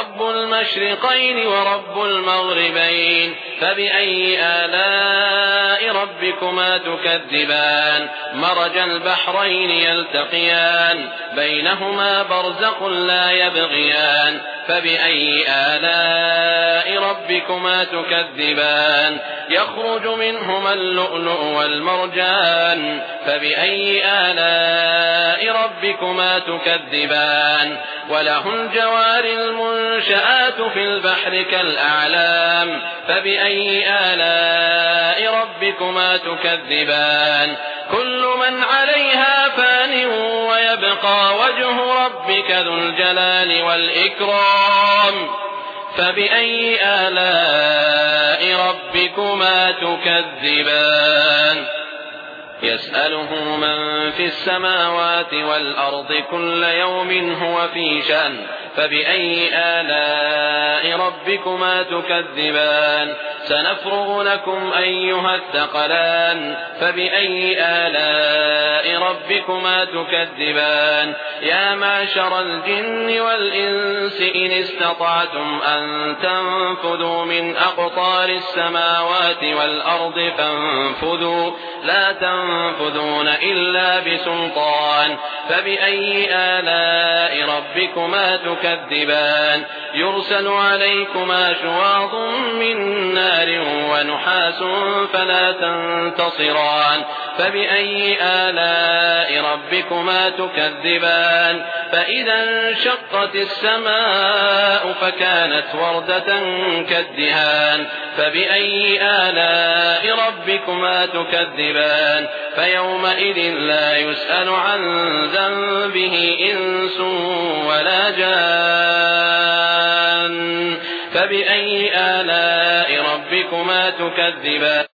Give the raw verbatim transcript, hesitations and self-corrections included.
رب المشرقين ورب المغربين فبأي آلاء ربكما تكذبان مرج البحرين يلتقيان بينهما برزخ لا يبغيان فبأي آلاء ربكما تكذبان يخرج منهما اللؤلؤ والمرجان فبأي آلاء ربكما تكذبان وله الجوار المنشآت في البحر كالأعلام فبأي آلاء ربكما تكذبان كل من عليها فان ويبقى وجه ربك ذو الجلال والإكرام فبأي آلاء ربكما تكذبان يسأله من في السماوات والأرض كل يوم هو في شأن فبأي آلاء ربكما تكذبان سنفرغ لكم أيها الثقلان فبأي آلاء ربكما تكذبان يا معشر الجن والإنس إن استطعتم أن تنفذوا من أقطار السماوات والأرض فانفذوا لا تنفذون إلا بسلطان فبأي آلاء ربكما تكذبان يرسل عليكما شواظ من نار ونحاس فلا تنتصران فبأي آلاء ربكما تكذبان فإذا انشقت السماء فكانت وردة كالدهان فبأي آلاء ربكما تكذبان فيومئذ لا يسأل عن ذنبه إنس ولا جان فبأي آلاء ربكما تكذبان